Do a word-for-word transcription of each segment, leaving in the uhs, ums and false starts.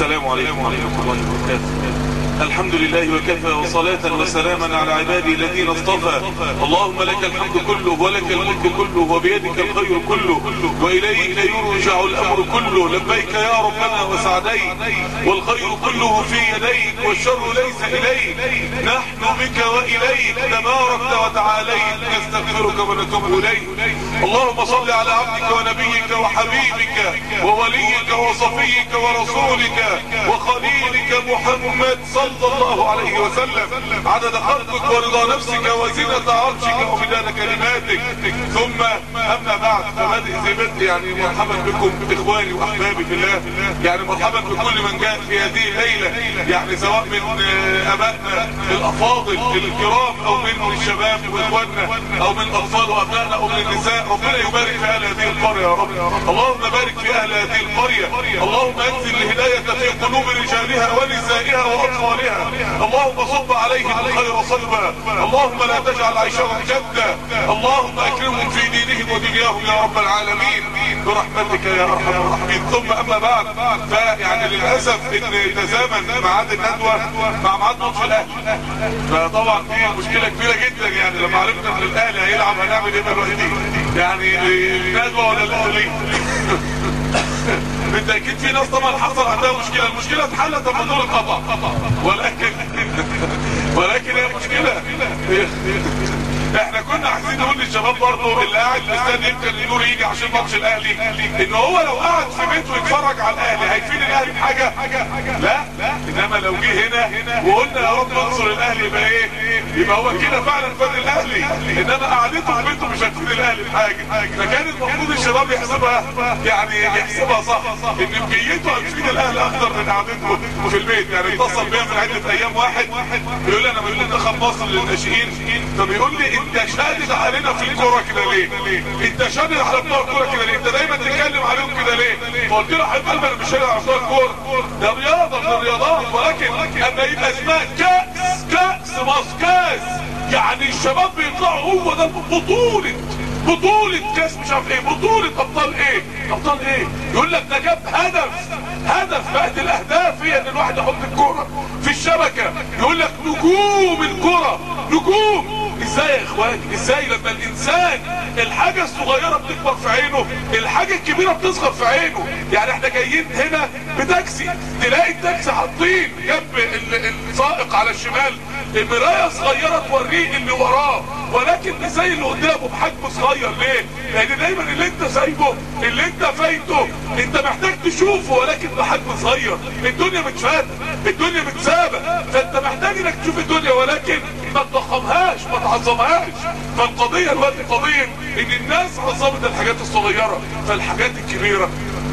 السلام عليكم ورحمة الله وبركاته. الحمد لله وكفى، وصلاة وسلاما على عبادي الذين اصطفى. اللهم لك الحمد كله ولك الملك كله وبيدك الخير كله وإليك يرجع الأمر كله. لبيك يا ربنا وسعديك، والخير كله في يديك والشر ليس إليك. نحن بك وإليك تباركت وتعاليت، نستغفرك ونتوب إليك. اللهم صل على عبدك ونبيك وحبيبك ووليك وصفيك ورسولك وخليلك محمد صلى الله عليه وسلم، عدد خلقك ورضا نفسك وزنة عرشك ومداد كلماتك. ثم اما بعد، فبادئ زي بدء يعني مرحبا بكم اخواني واحبابي في الله. يعني مرحبا بكل من جاء في هذه الليلة، يعني سواء من ابائنا الافاضل الكرام او من الشباب واخواننا او من اطفال وابنائنا او من النساء. ربنا يبارك في اهل هذه القرية يا رب. اللهم بارك في اهل هذه القرية. اللهم انزل الهداية في قلوب رجالها ونسائها واطفالها. اللهم صب عليهم الخير صبا. اللهم لا تجعل عيشهم جدا. اللهم اكرمهم في دينهم ودنياهم يا رب العالمين برحمتك يا ارحم الراحمين. ثم اما بعد، فيعني للاسف ان تزامن ميعاد الندوه مع ميعاد ماتش الاهلي، فطبعا دي مشكله كبيره جدا. يعني لما عرفنا ان الاهلي هيلعب هنعمل ايه دلوقتي؟ يعني الندوه ولا الاهلي؟ بالتأكيد في ناس طبعا حصل عندها مشكلة، المشكلة اتحلت لما النور اتقطع، ولكن ولكن هي مشكلة. احنا كنا عايزين نقول للشباب برضه اللي قاعد مستني يمكن النور يجي عشان ماتش الاهلي، ان هو لو قاعد في بيته يتفرج على الاهلي هيفيد الاهلي بحاجه؟ لا، انما لو جه هنا وقلنا يا رب انصر الاهلي يبقى ايه؟ يبقى هو كده فعلا فاد الاهلي. انما قعدته في بيته مش هتفيد الاهلي بحاجه. فكان المفروض الشباب يحسبها، يعني يحسبها صح، ان بجيته هتفيد الاهلي اكتر من قعدته في البيت. يعني اتصل بيا من عده ايام واحد بيقول لي انا من منتخب مصر للناشئين، فبيقول لي انت شادد علينا في الكوره كده ليه؟ انت شادد على بتوع الكوره كده ليه؟ انت دايما تتكلم عليهم كده ليه؟ فقلت له حبيب قلبي انا مش شادد على بتوع الكوره، ده رياضه من الرياضات، ولكن اما يبقى اسمها كاس كاس مصر كاس، يعني الشباب بيطلعوا هو ده بطوله بطولة كاس مش عارف ايه، بطولة ابطال ايه؟ ابطال ايه؟ يقول لك ده جاب هدف هدف بقت الاهداف هي ان الواحد يحط الكوره في الشبكه. يقول لك نجوم الكوره، نجوم. ازاي يا اخواني؟ ازاي لما الانسان الحاجه الصغيره بتكبر في عينه، الحاجه الكبيره بتصغر في عينه؟ يعني احنا جايين هنا بتاكسي، تلاقي التاكسي حاطين جنب السائق على الشمال مرايه صغيره توريه اللي وراه، ولكن مش زي اللي قدامه بحجم صغير. ليه؟ لان دايما اللي انت سايبه اللي انت فايته انت محتاج تشوفه، ولكن بحجم صغير. الدنيا متفاتة، الدنيا متسابة، فانت محتاج انك تشوف الدنيا ولكن ما تضخمهاش ما تعظمهاش. فالقضية الوقت قضية ان الناس عظمت الحاجات الصغيرة، فالحاجات الكبيرة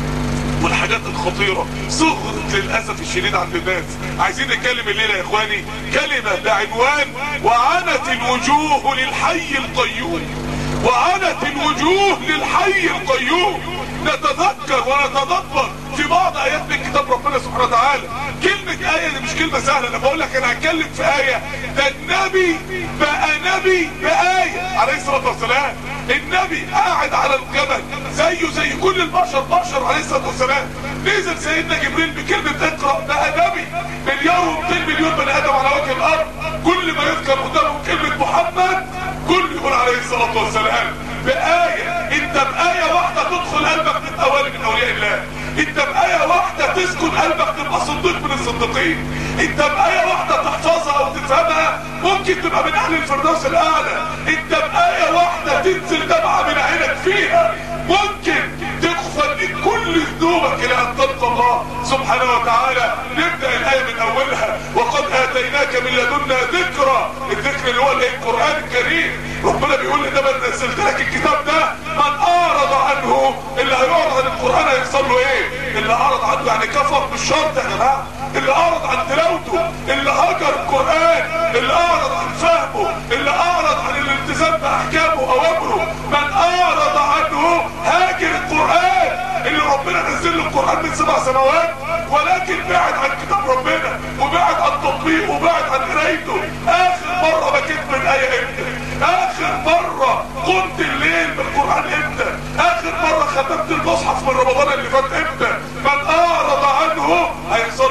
والحاجات الخطيرة صغرت للأسف الشديد عند الناس. عايزين نتكلم الليلة يا اخواني كلمة بعنوان وعنت الوجوه للحي القيوم. وعنت الوجوه للحي القيوم. نتذكر ونتدبر في بعض ايات من كتاب ربنا سبحانه وتعالى. كلمة آية دي مش كلمة سهلة. انا بقول لك انا هتكلم في آية، ده النبي بقى نبي بآية عليه الصلاة والسلام. النبي قاعد على الجبل زيه زي كل البشر، بشر عليه الصلاة والسلام. نزل سيدنا جبريل بكلمة اقرأ، بقى نبي. مليار ومئتين مليون بني ادم على وجه الارض، كل ما يذكر قدامه كلمة محمد كل يقول عليه الصلاة والسلام. بآية، انت بآية واحدة تدخل قلبك تبقى ولي من اولياء الله. انت بآية واحدة تسكن قلبك تبقى صديق من الصديقين. انت بآية واحدة تحفظها او تفهمها ممكن تبقى من اهل الفردوس الاعلى. انت بآية واحدة تنزل دمعة من عينك فيها ممكن تغفر لك كل ذنوبك الى ان تلقى الله سبحانه وتعالى. نبدأ الآية من اولها، وقد اتيناك من لدنا ذكرى. الذكر اللي هو الايه؟ القرآن الكريم. ربنا بيقول لي ده من نزلت لك الكتاب ده، من اعرض عنه، اللي هيعرض عن القرآن هيحصل له ايه؟ اللي اعرض عنه يعني كفر مش شرط يا جماعه، اللي اعرض عن تلاوته، اللي هجر القرآن، اللي اعرض عن فهمه، اللي اعرض عن الالتزام باحكامه واوامره، من اعرض عنه هاجر القرآن اللي ربنا نزل له القرآن من سبع سنوات، ولكن بعد عن كتاب ربنا وبعد عن تطبيقه وبعد عن قرايته. اخر مرة بكيت من آية امتى؟ اخر مرة قمت الليل بالقرآن امتى؟ اخر مرة ختمت المصحف من رمضان اللي فات امتى؟ من اعرض عنه هيحصل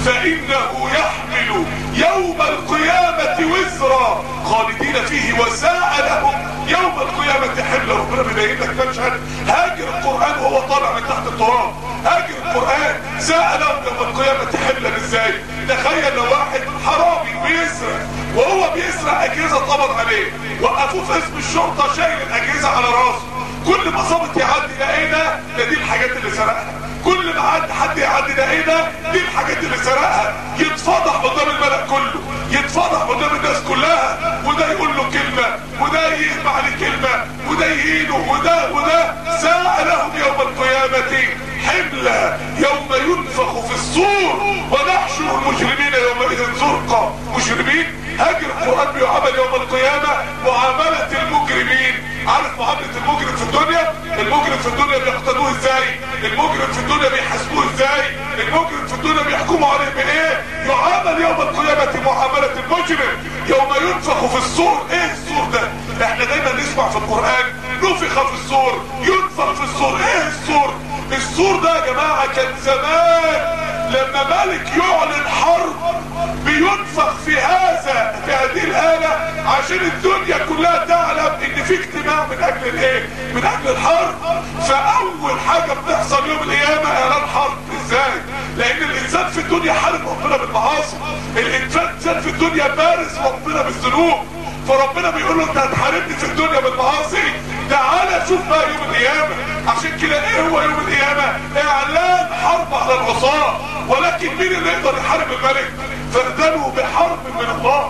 فانه يحمل يوم القيامة وزرا خالدين فيه وساء لهم يوم القيامة حملا. ربنا بيبين لك مشهد هاجر القرآن وهو طالع من تحت التراب، هاجر القرآن ساء لهم يوم القيامة حملا. ازاي؟ تخيل لو واحد حرامي بيسرق وهو بيسرق اجهزة اتقبض عليه، وقفوه في اسم الشرطة شايل الاجهزة على راسه، كل ما ظابط يعدي ده ايه ده؟ ده دي الحاجات اللي سرقها. كل ما عد حد يعدي ده ايه ده؟ دي الحاجات اللي سرقها. يتفضح قدام الملأ كله، يتفضح قدام الناس كلها، وده يقول له كلمة وده يهب عليه كلمة وده يهينه وده وده. ساء لهم يوم القيامة حملا يوم ينفخ في الصور ونحشر المجرمين يومئذ زرقا. مجرمين هاجر القرآن بيعامل يوم القيامة معاملة المجرمين. عارف معاملة المجرم في الدنيا؟ المجرم في الدنيا بيقتدوه ازاي؟ المجرم في الدنيا بيحاسبوه ازاي؟ المجرم في الدنيا بيحكموا عليه بايه؟ يعامل يوم القيامة معاملة المجرم يوم ينفخ في الصور. ايه الصور ده؟ احنا دايما نسمع في القرآن نفخ في الصور، ينفخ في الصور. ايه الصور؟ الصور ده يا جماعة كان زمان لما ملك يعلن حرب بينفخ في هذا في هذه الآلة عشان الدنيا كلها تعلم ان في اجتماع من اجل الايه؟ من اجل الحرب. فاول حاجة بتحصل يوم القيامة اعلان حرب. ازاي؟ لان الانسان في الدنيا حارب ربنا بالمعاصي، الانسان في الدنيا بارز ربنا بالذنوب، فربنا بيقول له انت هتحاربني في الدنيا بالمعاصي، تعالى شوف بقى يوم القيامة. عشان كده ايه هو يوم القيامة؟ اعلان حرب على العصاة. ولكن مين اللي يقدر يحارب الملك؟ فاذنوا بحرب من الله،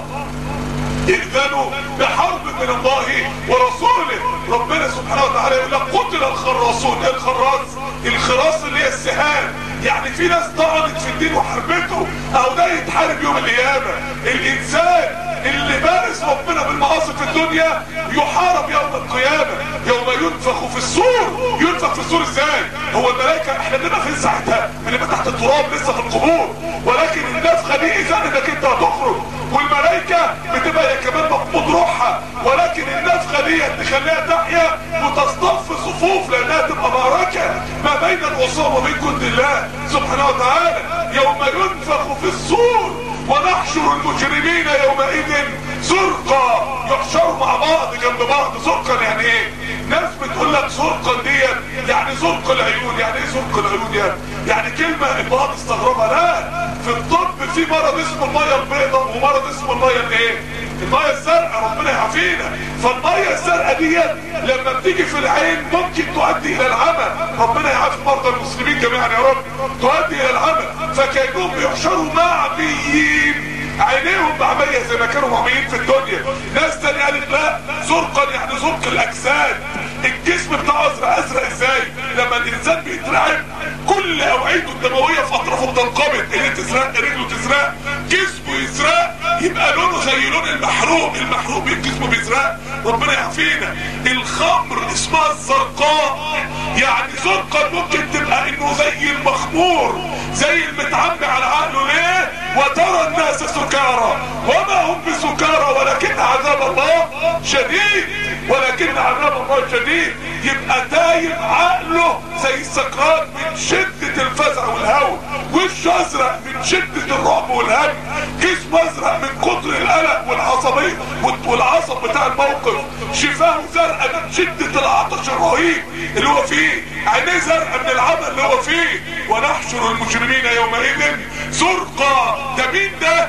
اذنوا بحرب من الله ورسوله. ربنا سبحانه وتعالى يقول لك قتل الخراصون. ايه الخراص؟ الخراص اللي هي السهام. يعني في ناس طعنت في الدين وحربته، او ده يتحارب يوم القيامة. الانسان اللي بارز ربنا بالمعاصي في الدنيا يحارب يوم القيامة يوم ينفخ في الصور. ينفخ في الصور ازاي؟ هو الملائكة احنا بنبقى فين ساعتها؟ بنبقى تحت التراب لسه في القبور، ولكن النفخة دي اذا انك انت هتخرج، والملائكة بتبقى هي كمان مقبوض روحها، ولكن النفخة دي تخليها تحيا وتصطف صفوف لانها تبقى معركة ما بين العصاة وبين جند الله سبحانه وتعالى. يوم ينفخ في الصور ونحشر المجرمين يومئذ زرقا. يحشروا مع بعض جنب بعض. زرقا يعني ايه؟ ناس بتقول لك زرقا ديت يعني زرق العيون. يعني ايه زرق العيون؟ يعني يعني كلمة البعض استغربها. لا، في الطب في مرض اسمه المية البيضاء ومرض اسمه المية الايه؟ المية الزرقاء. ربنا يعافينا. فالمية الزرقاء ديت لما بتيجي في العين ممكن تؤدي الى العمى. ربنا يعافي مرضى المسلمين جميعا يا رب. تؤدي الى العمى. فكانهم بيحشروا معميين، عينيهم معمية زي ما كانوا معميين في الدنيا. ناس تانية قالت لا، زرقا يعني زرق الاجساد. الجسم بتاعه ازرق. ازرق ازاي؟ لما الانسان بيترعب كل اوعيته الدمويه في اطرافه بتنقبض. ايديه تزرق، رجله تزرق، جسمه يزرق، يبقى لونه زي لون المحروق. المحروق جسمه بيزرق. ربنا يعافينا. الخمر اسمها الزرقاء. يعني زرقا ممكن تبقى انه زي المخمور، زي المتعمي على عقله. ليه؟ وترى الناس سكارى وما هم بسكارى ولكن عذاب الله شديد. ولكن عذاب الله شديد. يبقى تايب عقله زي السكران من شدة الفزع والهوى، وشه ازرق من شدة الرعب والهم، جسمه ازرق من كتر القلق والعصبية والعصب بتاع الموقف، شفاه زرقاء من شدة العطش الرهيب اللي هو فيه، عينيه زرقاء من العمى اللي هو فيه. ونحشر المجرمين يومئذ زرقا. ده مين ده؟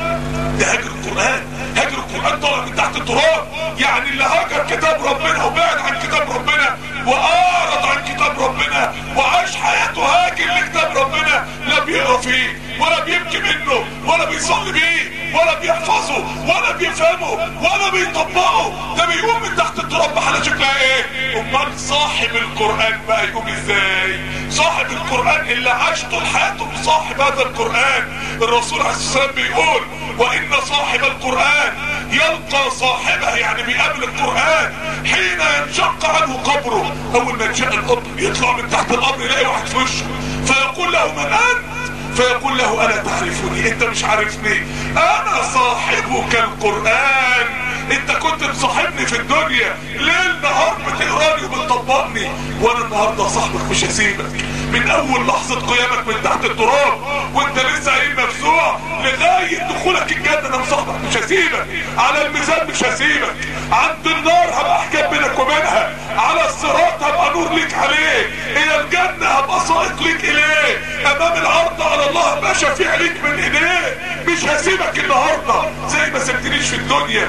ده هاجر القرآن. هاجر القرآن طلع من تحت التراب. يعني اللي هاجر كتاب ربنا وبعد عن كتاب ربنا وأعرض عن كتاب ربنا وعاش حياته هاجر لكتاب ربنا، لا بيقرا فيه ولا بيبكي منه ولا بيصلي بيه ولا بيحفظه ولا بيفهمه ولا بيطبقه. ده بيقوم من تحت التراب بحالة شكلها ايه؟ امال صاحب القرآن بقى يقوم ازاي؟ صاحب القرآن اللي عاش طول حياته بصاحب هذا القرآن. الرسول عليه الصلاة والسلام بيقول وإن صاحب القرآن يلقى صاحبه، يعني بيقابل القرآن حين ينشق عنه قبره. اول ما ينشق القبر يطلع من تحت القبر يلاقي واحد في وشه فيقول له من انت؟ فيقول له الا تعرفني؟ انت مش عارفني؟ انا صاحبك القرآن. انت كنت مصاحبني في الدنيا ليل نهار بتقراني وبتطبقني، وانا النهارده صاحبك مش هسيبك. من اول لحظة قيامك من تحت التراب وانت لسه عين مفزوع لغاية دخولك الجنة انا مصاحبك مش هسيبك، على الميزان مش هسيبك، عند النار هبقى احكام بينك وبينها، على الصراط هبقى نور ليك عليه، الى الجنة هبقى سائق ليك اليه، امام العرض على الله هبقى شفيع ليك من ايديه. مش هسيبك النهاردة زي ما سبتنيش في الدنيا.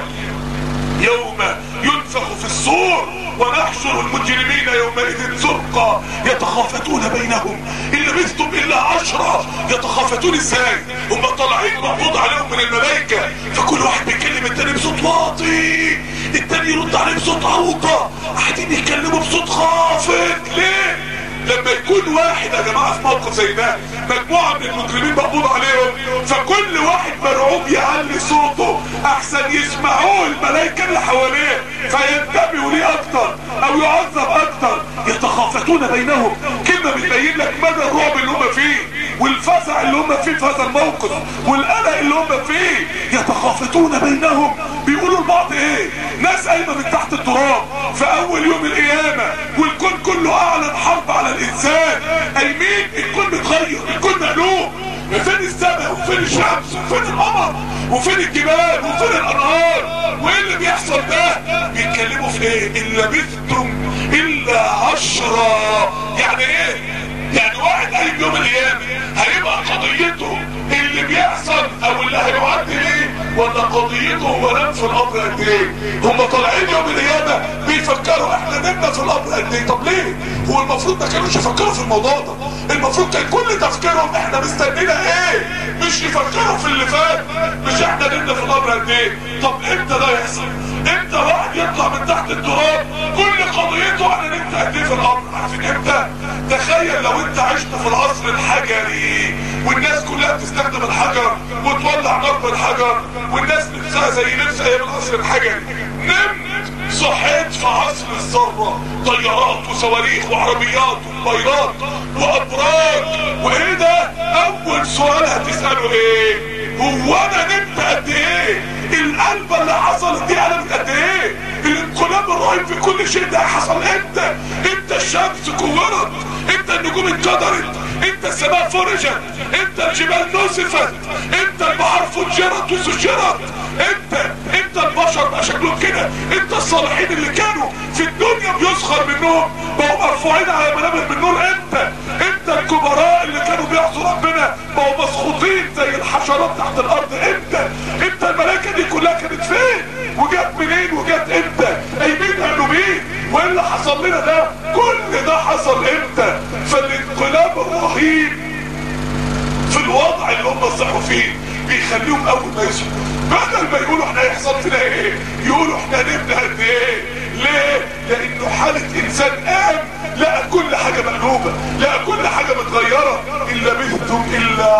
يوم ينفخ في الصور ونحشر المجرمين يومئذ زرقا يتخافتون بينهم ان لبثتم الا عشرة. يتخافتون ازاي؟ هم طالعين مقبوض عليهم من الملائكة، فكل واحد بيكلم التاني بصوت واطي، التاني يرد عليه بصوت عوطة، قاعدين يتكلموا بصوت خافت. ليه؟ لما يكون واحد يا جماعة في موقف زي ده مجموعة من المجرمين مقبوض عليهم، فكل واحد مرعوب يعلي صوته احسن يسمعوه الملائكة اللي حواليه فينتبهوا ليه اكتر او يعذب اكتر. يتخافتون بينهم، كلمة بتبين لك مدى الرعب اللي هم فيه والفزع اللي هم فيه في هذا الموقف والقلق اللي هم فيه. يتخافتون بينهم، بيقولوا لبعض ايه؟ ناس قايمة من تحت التراب في اول يوم القيامة والكون كله اعلن حرب على الانسان، قايمين الكون متغير، الكون مقلوب، فين السماء وفين الشمس وفين القمر وفين الجبال وفين الانهار وايه اللي بيحصل ده؟ بيتكلموا في ايه؟ ان لبثتم الا عشرة. يعني ايه؟ يعني واحد قايم يوم القيامة هيبقى قضيته اللي بيحصل او اللي هيعدي ليه، ولا قضيته هو نام في القبر قد ايه؟ هم طالعين يوم القيامة بيفكروا احنا نمنا في القبر قد ايه. طب ليه؟ هو المفروض ما كانوش يفكروا في الموضوع ده، المفروض كان كل تفكيرهم احنا مستنينا ايه، مش يفكروا في اللي فات، مش احنا نمنا في القبر قد ايه. طب امتى ده يحصل؟ امتى واحد يطلع من تحت التراب كل قضيته احنا نمت قد ايه في القبر؟ عارفين امتى؟ تخيل لو انت عشت في العصر الحجري والناس كلها بتستخدم الحجر وتولع نار بالحجر والناس نفسها زي نفس ايام العصر الحجري، نمت صحيت في عصر الذرة، طيارات وصواريخ وعربيات وموبايلات وابراج، وايه ده؟ اول سؤال هتسأله ايه؟ هو انا نمت قد ايه؟ القلبة اللي حصلت دي قلبت قد ايه؟ الانقلاب الرهيب في كل شيء ده حصل امتى؟ امتى الشمس كورت؟ امتى النجوم انكدرت؟ امتى السماء فرجت؟ امتى الجبال نسفت؟ امتى البحر فجرت وسجرت؟ امتى؟ امتى البشر بقى شكلهم كده؟ امتى الصالحين اللي كانوا في الدنيا بيسخر منهم بقوا مرفوعين على منابر من نور؟ امتى؟ امتى الكبراء اللي كانوا بيعصوا ربنا بقوا مسخوطين زي الحشرات تحت الارض؟ امتى؟ امتى الملائكة دي كلها كانت فين؟ وجت منين وجت امتى؟ قايمين قالوا مين؟ وايه اللي حصل لنا ده؟ كل ده حصل امتى؟ فالانقلاب الرهيب في الوضع اللي هم صحوا فيه بيخليهم اول ما يصحوا بدل ما يقولوا احنا هيحصل فينا ايه يقولوا احنا نبنى قد ايه. ليه؟ لانه حالة انسان قام لقى كل حاجة مقلوبة، لقى كل حاجة متغيرة. ان لبثتم الا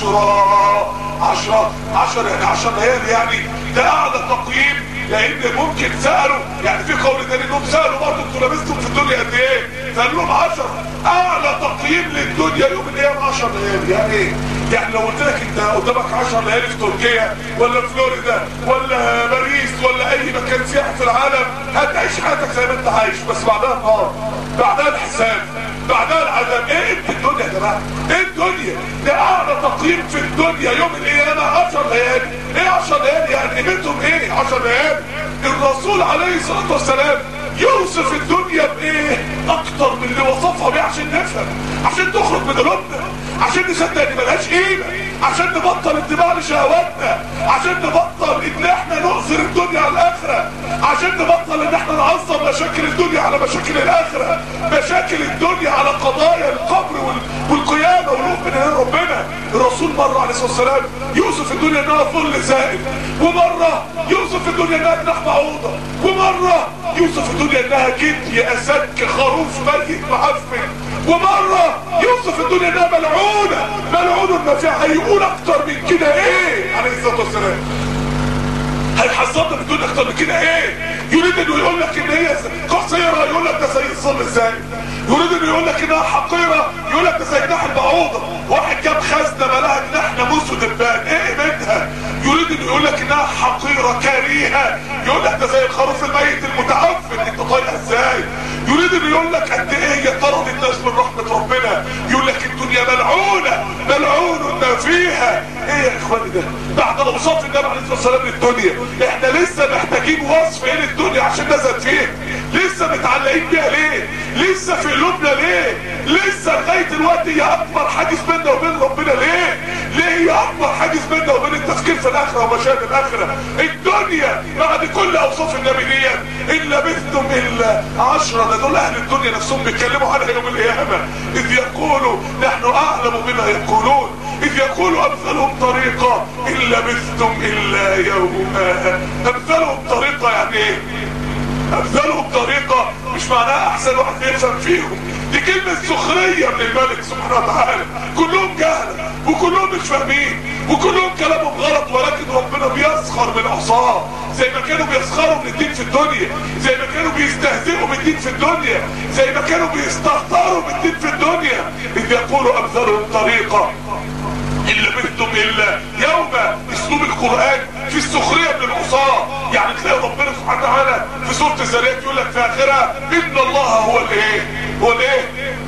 عشرة عشرة عشر يعني عشر ليالي، يعني ده اعلى تقييم. لان ممكن سألوا، يعني في قول تاني انهم سألوا برضه انتوا لبثتم في الدنيا قد ايه؟ فقال لهم عشرة. اعلى تقييم للدنيا يوم القيامة عشر ليالي. يعني ايه؟ يعني لو قلت لك انت قدامك عشر ليالي في تركيا ولا فلوريدا ولا باريس ولا اي مكان سياحي في العالم هتعيش حياتك زي ما انت عايش، بس بعدها النار، بعدها الحساب، بعدها العذاب. ايه انت الدنيا يا جماعه؟ ايه الدنيا؟ ده اعلى تقييم في الدنيا يوم القيامه عشر ليالي. ايه عشر ليالي؟ يعني قيمتهم ايه عشر ليالي؟ الرسول عليه الصلاه والسلام يوصف الدنيا بايه اكتر من اللي وصفها بيه عشان نفهم، عشان تخرج من قلوبنا، عشان نصدق ان ملهاش قيمه، عشان نبطل اتباع لشهواتنا، عشان نبطل ان احنا نؤثر الدنيا على الاخره، عشان نبطل ان احنا نعظم مشاكل الدنيا على مشاكل الاخره، مشاكل الدنيا على قضايا القبر والقيامه والوقوف بين يدي ربنا. الرسول مره عليه الصلاه والسلام يوصف الدنيا انها ظل زائد، ومره يوصف الدنيا انها جناح بعوضه، ومره يوصف الدنيا انها جدي اسك خروف ميت معفن، ومره يوصف الدنيا انها ملعونه ملعون ما فيها. هيقول اكتر من كده ايه عليه الصلاه والسلام؟ هيحذرنا من الدنيا اكتر من كده ايه؟ يريد انه يقول لك ان هي قصيره، يقول لك ده زي الظل ازاي؟ يريد انه يقول لك انها حقيره، يقول لك ده زي جناح البعوضه. واحد جاب خزنه ملاها جناح ناموس ودبان، ايه قيمتها؟ يريد انه يقول لك انها حقيره كريهه، يقول لك ده زي الخروف الميت المتعفن، انت طايقها ازاي؟ يريد انه يقول لك قد ايه يطرد الناس من رحمه ربنا، الدنيا. احنا لسه محتاجين وصف ايه للدنيا عشان نزل فيه؟ لسه متعلقين بيها ليه؟ لسه في قلوبنا ليه؟ لسه لغايه دلوقتي هي اكبر حاجز بيننا وبين ربنا ليه؟ ليه هي اكبر حاجز بيننا وبين التفكير في الاخره ومشاهد الاخره؟ الدنيا بعد كل اوصاف النبي دي ان لبثتم الا عشرة، ده دول اهل الدنيا نفسهم بيتكلموا عنها يوم القيامه، اذ يقولوا نحن اعلم بما يقولون، اذ يقولوا امثلهم طريقه ان لبثتم الا يوما. امثلهم طريقه يعني ايه؟ امثالهم طريقة مش معناها احسن واحد يفهم فيهم، دي كلمة سخرية من الملك سبحانه وتعالى. كلهم جهلة وكلهم مش فاهمين وكلهم كلامهم غلط، ولكن ربنا بيسخر من عصاه زي ما كانوا بيسخروا من الدين في الدنيا، زي ما كانوا بيستهزئوا بالدين في الدنيا، زي ما كانوا بيستهتروا بالدين في الدنيا. اذ يقولوا امثالهم طريقة إن لبثتم إلا يوما. اسلوب القرآن في السخرية من العصاة، يعني تلاقي ربنا سبحانه وتعالى في سورة الذاريات يقول لك في آخرها إن الله هو الإيه؟ هو الإيه؟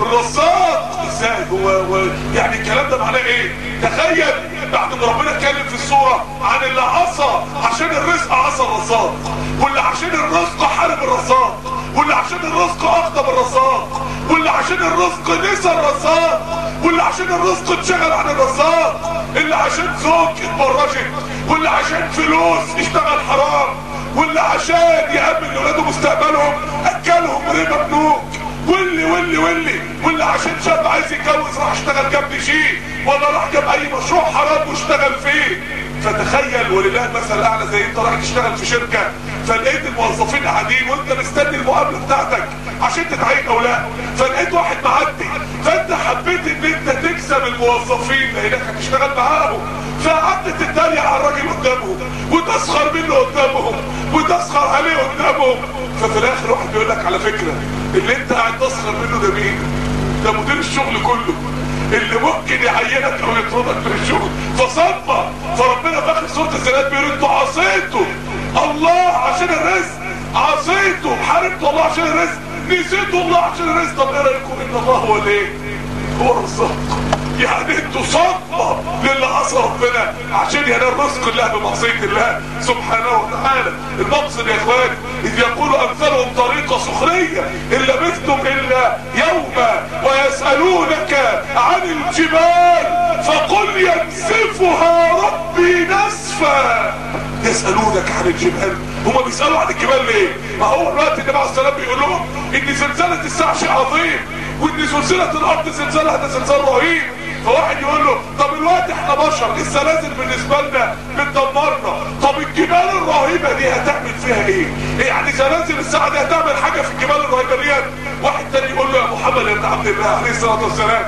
الرزاق. إزاي؟ هو, هو يعني الكلام ده معناه إيه؟ تخيل بعد ما ربنا اتكلم في السورة عن اللي عصى عشان الرزق عصى الرزاق، واللي عشان الرزق حارب الرزاق، واللي عشان الرزق أغضب الرزاق، واللي عشان الرزق نسى الرزاق، واللي عشان الرزق اتشغل عن الرزاق، اللي عشان زوج اتبرجت، واللي عشان فلوس اشتغل حرام، واللي عشان يأمن لولاده مستقبلهم اكلهم ربا بنوك، واللي واللي واللي واللي عشان شاب عايز يتجوز راح اشتغل جنب شيء، ولا راح جاب اي مشروع حرام واشتغل فيه. فتخيل ولله المثل الاعلى، زي انت رايح تشتغل في شركه فلقيت الموظفين قاعدين وانت مستني المقابله بتاعتك عشان تتعين او لا، فلقيت واحد معدي، فانت حبيت ان انت تكسب الموظفين لانك هتشتغل معاهم، فقعدت تتريق على الراجل قدامهم وتسخر منه قدامهم وتسخر عليه قدامهم. ففي الاخر واحد بيقول لك على فكره اللي انت قاعد تسخر منه ده مين؟ ده مدير الشغل كله اللي ممكن يعينك او يطردك من الشغل. فصدمه. فربنا في اخر سوره الذاريات بيقول انتوا عصيتوا الله عشان الرزق، عصيتوا حاربتوا الله عشان الرزق، نسيتوا الله عشان الرزق. طب ايه رايكم ان الله هو الايه؟ هو الرزاق. يعني انتوا صدمه للي عصى ربنا عشان ينال رزق الله بمعصيه الله سبحانه وتعالى. المقصد يا اخواني اذ يقولوا امثالهم طريقه سخريه ان لبثتم الا يوما ويسالونك عن الجبال فقل ينسفها ربي نسفا. يسالونك عن الجبال، هما بيسالوا عن الجبال ليه؟ ما هو الوقت النبي عليه السلام بيقول لهم ان زلزله الساعه شيء عظيم، وان سلسله الارض زلزالها ده زلزال رهيب. فواحد يقول له طب الوقت احنا بشر الزلازل بالنسبه لنا بتدمرنا، طب الجبال الرهيبه دي هتعمل فيها ايه؟ يعني زلازل الساعه دي هتعمل حاجه في الجبال الرهيبه دي؟ واحد تاني يقول له يا محمد يا ابن عبد الله عليه الصلاه والسلام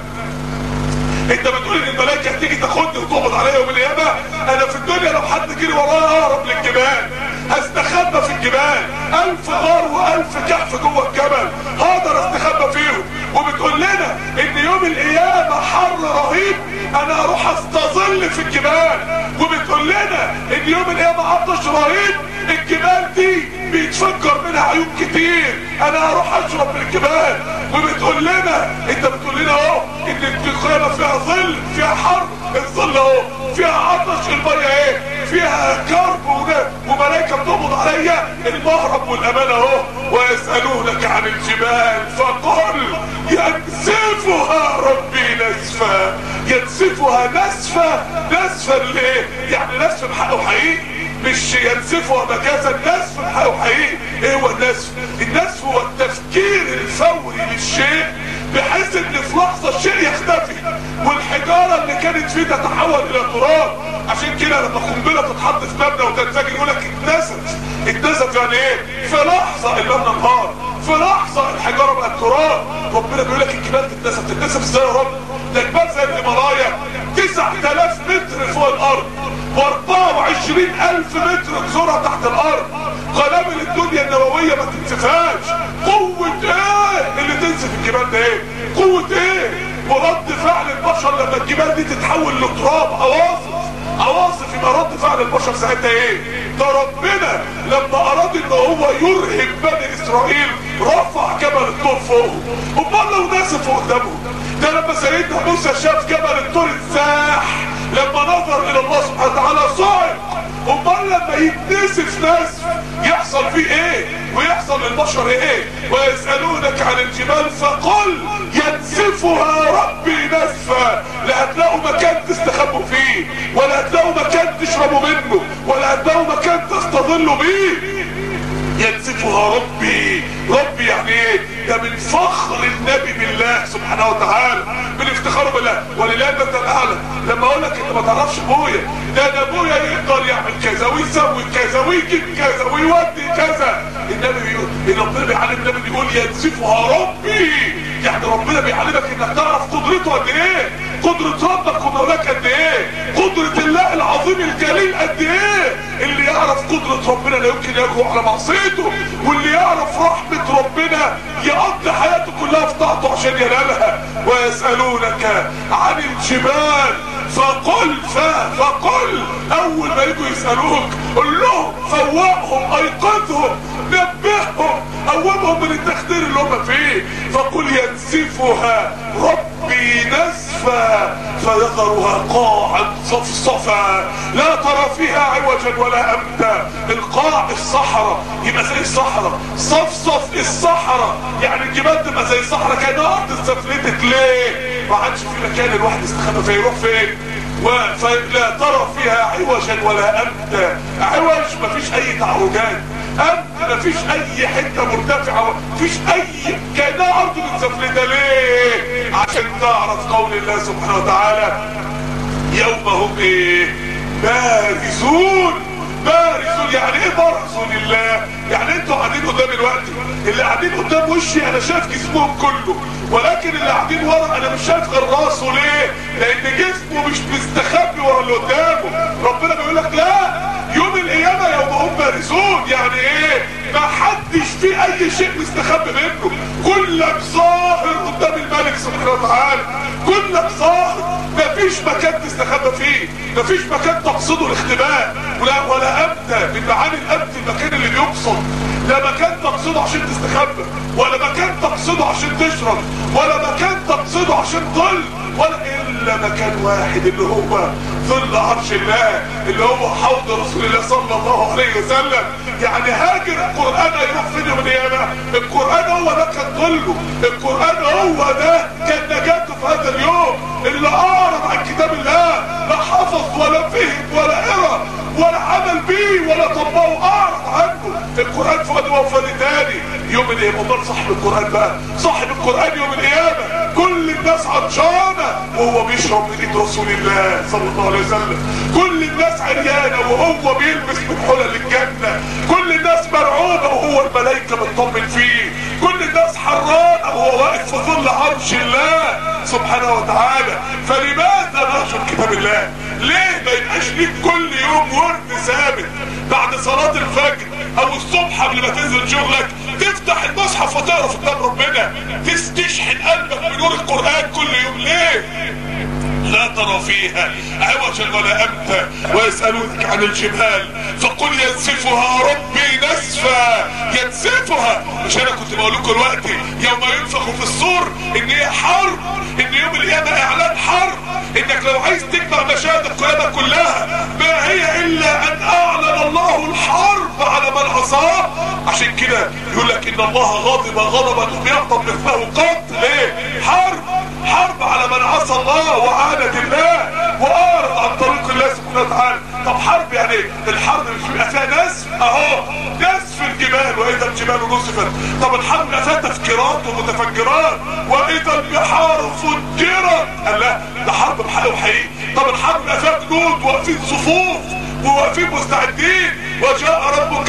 انت بتقول ان الملائكه هتيجي تاخدني وتقبض عليا يوم القيامه؟ انا في الدنيا لو حد جري ورايا اهرب للجبال، هستخبى في الجبال، الف غار والف كهف جوه الجبل هقدر استخبى فيهم. وبتقول لنا ان يوم القيامه حر رهيب انا اروح استظل في الجبال. وبتقول لنا ان يوم القيامه عطش رهيب الجبال دي بيتفجر منها عيون كتير انا اروح اشرب من الجبال. وبتقول لنا انت بتقول لنا اهو ان القيامه فيها ظل فيها حر، الظل اهو فيها عطش، الميه ايه؟ فيها كرب وملائكه بتقبض عليا، المهرب والامان اهو. ويسالونك عن الجبال فقل ينسفها ربي نسفا. ينسفها نسفا. نسفا ليه؟ يعني نسف بحقه حقيقي، مش ينسفها مجازا، نسف بحقه حقيقي. ايه هو النسف؟ النسف هو التفكير الفوري للشيء بحيث ان في لحظه الشيء يختفي والحجاره اللي كانت فيه تتحول الى تراب. عشان كده لما قنبله تتحط في مبنى وتنفجر يقول لك اتنسف. اتنسف يعني ايه؟ في لحظه المبنى انهار، في لحظه الحجاره بقت تراب. ربنا بيقول لك الجبال تتنسف. تتنسف ازاي يا رب؟ ده جبال زي الهيمالايا تسعة آلاف متر فوق الارض واربعة وعشرين الف متر جزرها تحت الارض. قنابل الدنيا النوويه ما تنسفهاش. قوه ايه اللي تنسف الجبال ده؟ ايه قوه ايه؟ ورد فعل البشر لما الجبال دي تتحول لتراب، عواصف عواصف يبقى رد فعل البشر ساعتها ايه؟ ده ربنا لما اراد ان هو يرهب بني اسرائيل رفع جبل الطور فوقه. امال لو نسفوا قدامه؟ ده لما سيدنا موسى شاف جبل الطور اتساح، لما نظر الى الله سبحانه وتعالى صعق امال لما يتنسف نسف يحصل فيه ايه ويحصل للبشر ايه؟ ويسألونك عن الجبال فقل ينسفها ربي نسفا. لا هتلاقوا مكان تستخبوا فيه، ولا هتلاقوا مكان تشربوا منه، ولا هتلاقوا مكان تستظلوا بيه. ينسفها ربي. ربي يعني ايه؟ ده من فخر النبي بالله سبحانه وتعالى، من افتخاره بالله. ولله المثل الاعلى. لما اقول لك انت ما تعرفش ابويا، ده انا ابويا يقدر يعمل كذا ويسوي كذا ويجيب كذا ويودي كذا. النبي بيقول ان ربنا بيعلم النبي بيقول ينسفها ربي، يعني ربنا بيعلمك انك تعرف قدرته قد ايه، قدرة ربك ومولاك قد ايه، قدرة الله العظيم الجليل قد ايه. اللي يعرف قدرة ربنا لا يمكن يجرؤ على معصيته، واللي يعرف رحمة ربنا يقضي حياته كلها في طاعته عشان ينالها. ويسألونك عن الجبال فقل فقل اول ما يجوا يسألوك قل لهم فوقهم ايقظهم نبههم قومهم من التخدير اللي هم فيه. فقل ينسفها ربي نسفا فيذرها قاعا صفصفا لا ترى فيها عوجا ولا امتا. القاع الصحراء يبقى زي الصحراء، صفصف الصحراء يعني الجبال تبقى زي الصحراء كانها ارض استفلتت. ليه؟ ما عادش في مكان الواحد يستخبى فيه، يروح فين؟ ولا ترى فيها عوجا ولا امتا. عوج مفيش اي تعوجات، امت مفيش اي حته مرتفعه، مفيش اي كانها ارض متسفلته. ليه؟ عشان تعرف قول الله سبحانه وتعالى يوم هم ايه؟ بارزون. بارزون يعني ايه بارزون لله؟ يعني انتوا قاعدين قدام الوقت، اللي قاعدين قدام وشي انا شايف جسمهم كله، ولكن اللي قاعدين ورا انا مش شايف غير راسه. ليه؟ لان جسمه مش مستخبي ورا اللي قدامه. ربنا بيقول لك لا، يوم القيامه يوم هم بارزون. يعني ايه؟ ما حدش فيه اي شيء مستخبي منه، كلك ظاهر قدام الملك سبحانه وتعالى، كلك ظاهر، مفيش مكان تستخبى فيه، مفيش مكان تقصده الاختباء. ولا ولا امتى من معاني الامت المكان اللي بيقصد، لا مكان تقصده عشان تستخبى، ولا مكان تقصده عشان تشرب، ولا مكان تقصده عشان ظل، ولا الا مكان واحد اللي هو ظل عرش الله، اللي هو حوض رسول الله صلى الله عليه وسلم. يعني هاجر القرآن هيروح فين يوم القيامة؟ القرآن هو ده كان ظله، القرآن هو ده كان نجاته في هذا اليوم. اللي اعرض عن كتاب الله لا حفظ ولا فهم ولا قرأ ولا عمل بيه ولا طبقه، اعرض عنه. القرآن فؤاد وفؤاد تاني يوم القيامة. امال صاحب القرآن بقى، صاحب القرآن يوم القيامة كل الناس عطشانة وهو بيشرب من ايد رسول الله صلى الله عليه وسلم، كل الناس عريانة وهو بيلبس من حلل الجنة، كل الناس مرعوبة وهو الملائكة بتطمن فيه، كل الناس حرانة وهو واقف في ظل عرش الله سبحانه وتعالى. فلماذا نهجر كتاب الله؟ ليه ما يبقاش ليك كل يوم ورد ثابت بعد صلاة الفجر او الصبح قبل ما تنزل شغلك تفتح المصحف وتقرا في كتاب ربنا، تستشحن قلبك بنور القرآن كل يوم؟ ليه؟ لا ترى فيها عوجا ولا امتا. ويسألونك عن الجبال فقل ينسفها ربي نسفا. ينسفها، مش انا كنت بقول لكم دلوقتي يوم ينفخ في الصور ان هي حرب، ان يوم القيامه اعلان حرب، انك لو عايز تجمع مشاهد القيامه كلها ما هي الا ان اعلن الله الحرب على من عصاه. عشان كده يقول لك ان الله غاضب غضبا لم يغضب مثله قط. ليه؟ حرب، حرب على من عصى الله وعاند الله واعرض عن طريق الله سبحانه وتعالى. طب حرب يعني ايه؟ الحرب مش بيبقى فيها نسف؟ اهو نسف الجبال واذا الجبال نسفت. طب الحرب بيبقى فيها تفجيرات ومتفجرات واذا البحار فجرت. قال لا، ده حرب بحق وحقيقي. طب الحرب بيبقى فيها جنود واقفين صفوف وواقفين مستعدين وجاء ربك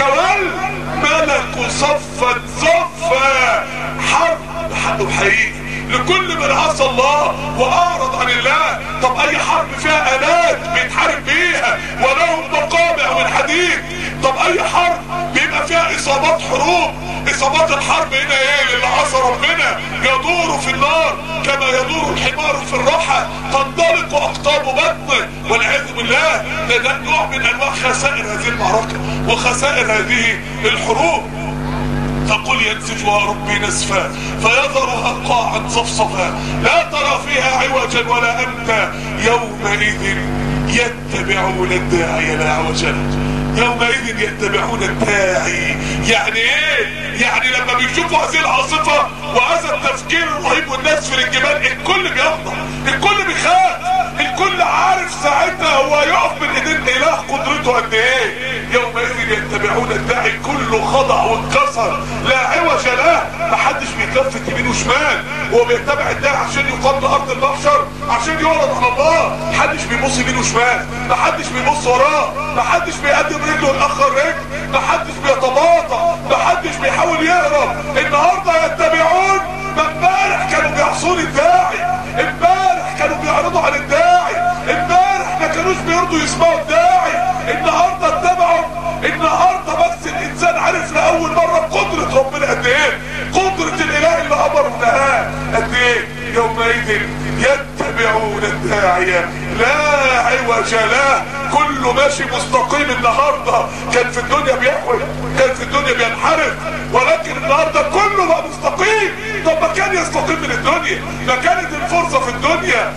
والملك صفا صفا. حرب بحق وحقيقي لكل من عصى الله واعرض عن الله. طب اي حرب فيها الات بيتحارب بيها ولهم مقامع من حديد. طب اي حرب بيبقى فيها اصابات حروب. اصابات الحرب هنا ايه؟ اللي عصى ربنا يدور في النار كما يدور الحمار في الرحى تنطلق اقطاب بطنه والعياذ بالله. ده, ده نوع من انواع خسائر هذه المعركه وخسائر هذه الحروب. فقل ينسفها ربي نسفا فيذرها قاعا صفصفا لا ترى فيها عوجا ولا امتا. يومئذ يتبعون الداعي لا عوج له. يومئذ يتبعون الداعي. يعني ايه؟ يعني لما بيشوفوا هذه العاصفة وهذا التفكير الرهيب والناس في الجبال، الكل بيخضع، الكل بيخاف، الكل عارف ساعتها هو يقف من ايدين اله قدرته قد ايه. يومئذ يتبعون الداعي، كله خضع وانكسر، لا عوج له، محدش بيتلفت يمين وشمال، هو بيتبع الداعي عشان يقام لارض المحشر، عشان يعرض على الله. محدش بيبص يمين وشمال، محدش بيبص وراه، محدش بيقدم رجله ويأخر رجل، محدش بيتباطأ، محدش بيحاول يهرب. النهارده يتبعون، ما امبارح كانوا بيعصون الداعي، امبارح كانوا بيعرضوا على الداعي، امبارح ما كانوش بيرضوا يسمعوا الداعي، النهارده اتبعوا. النهارده بس الانسان عرف لاول مره قدره ربنا قد ايه، قدره الاله اللي امر ونهاه قد ايه. يومئذ يتبعون الداعية لا عوج له، كله ماشي مستقيم. النهارده كان في الدنيا بيحول، كان في الدنيا بينحرف، ولكن النهارده كله بقى مستقيم. طب ما كان يستقيم من الدنيا، ما كانت الفرصه في الدنيا.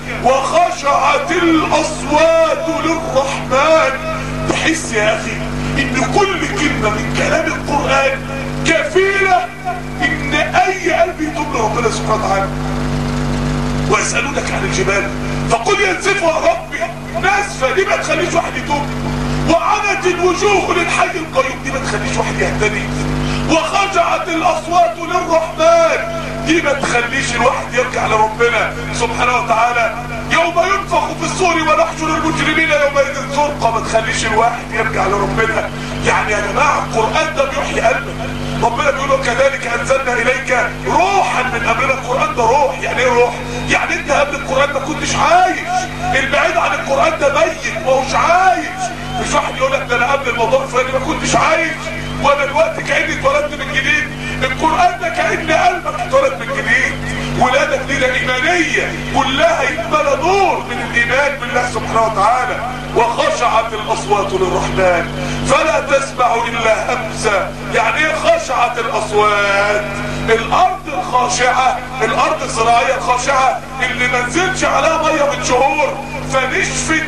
وخشعت الاصوات للرحمن. تحس يا اخي ان كل كلمه من كلام القران كفيله ان اي قلب يتوب لربنا سبحانه وتعالى. ويسألونك عن الجبال فقل ينسفها ربي نسفا، دي ما تخليش واحد يتوب. وعنت الوجوه للحي القيوم، دي ما تخليش واحد يهتدي. وخشعت الاصوات للرحمن، دي ما تخليش الواحد يرجع لربنا سبحانه وتعالى. يوم ينفخ في الصور ونحشر المجرمين يومئذ زرقا، ما تخليش الواحد يرجع لربنا. يعني يا جماعه القران ده بيحيي قلبك. ربنا بيقول كذلك انزلنا اليك روحا من امرنا. القران ده روح. يعني ايه روح؟ يعني انت قبل القران ما كنتش عايش، البعيد عن القران ده ميت ما هوش عايش. مش واحد يقول لك ده انا قبل الموضوع الفلاني ما كنتش عايش وانا دلوقتي كاني اتولدت من جديد. القران ده كان قلبك اتولد من جديد، ولاده جديده ايمانيه كلها يتملى نور من الايمان بالله سبحانه وتعالى. وخشعت الاصوات للرحمن فلا تسمع الا همسا. يعني ايه خشعت الاصوات؟ الارض الخاشعه، الارض الزراعيه الخاشعه اللي ما نزلش عليها ميه من شهور فنشفت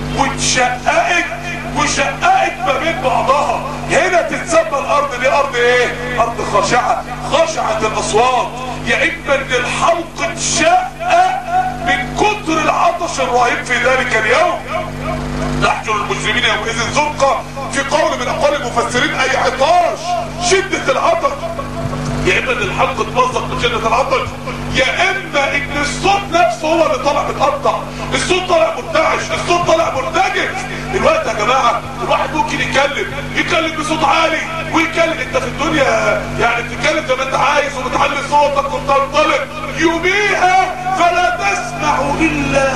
واتشققت وشققت ما بين بعضها، هنا تتسمى الارض دي ارض ايه؟ ارض خاشعه. خشعت الاصوات، يا اما ان الحلق اتشقق من كتر العطش الرهيب في ذلك اليوم. نحشر المجرمين يومئذ زرقا، في قول من اقوال المفسرين اي عطاش، شده العطش. يا اما ان الحلق اتمزق من شده العطش، يا اما ان الصوت نفسه هو اللي طالع متقطع، الصوت طالع مرتعش، الصوت طالع مرتجف. دلوقتي يا جماعه الواحد ممكن يتكلم يتكلم بصوت عالي ويتكلم، انت في الدنيا يعني بتتكلم زي ما انت عايز وبتعلي صوتك وبتنطلق، يوميها فلا تسمع الا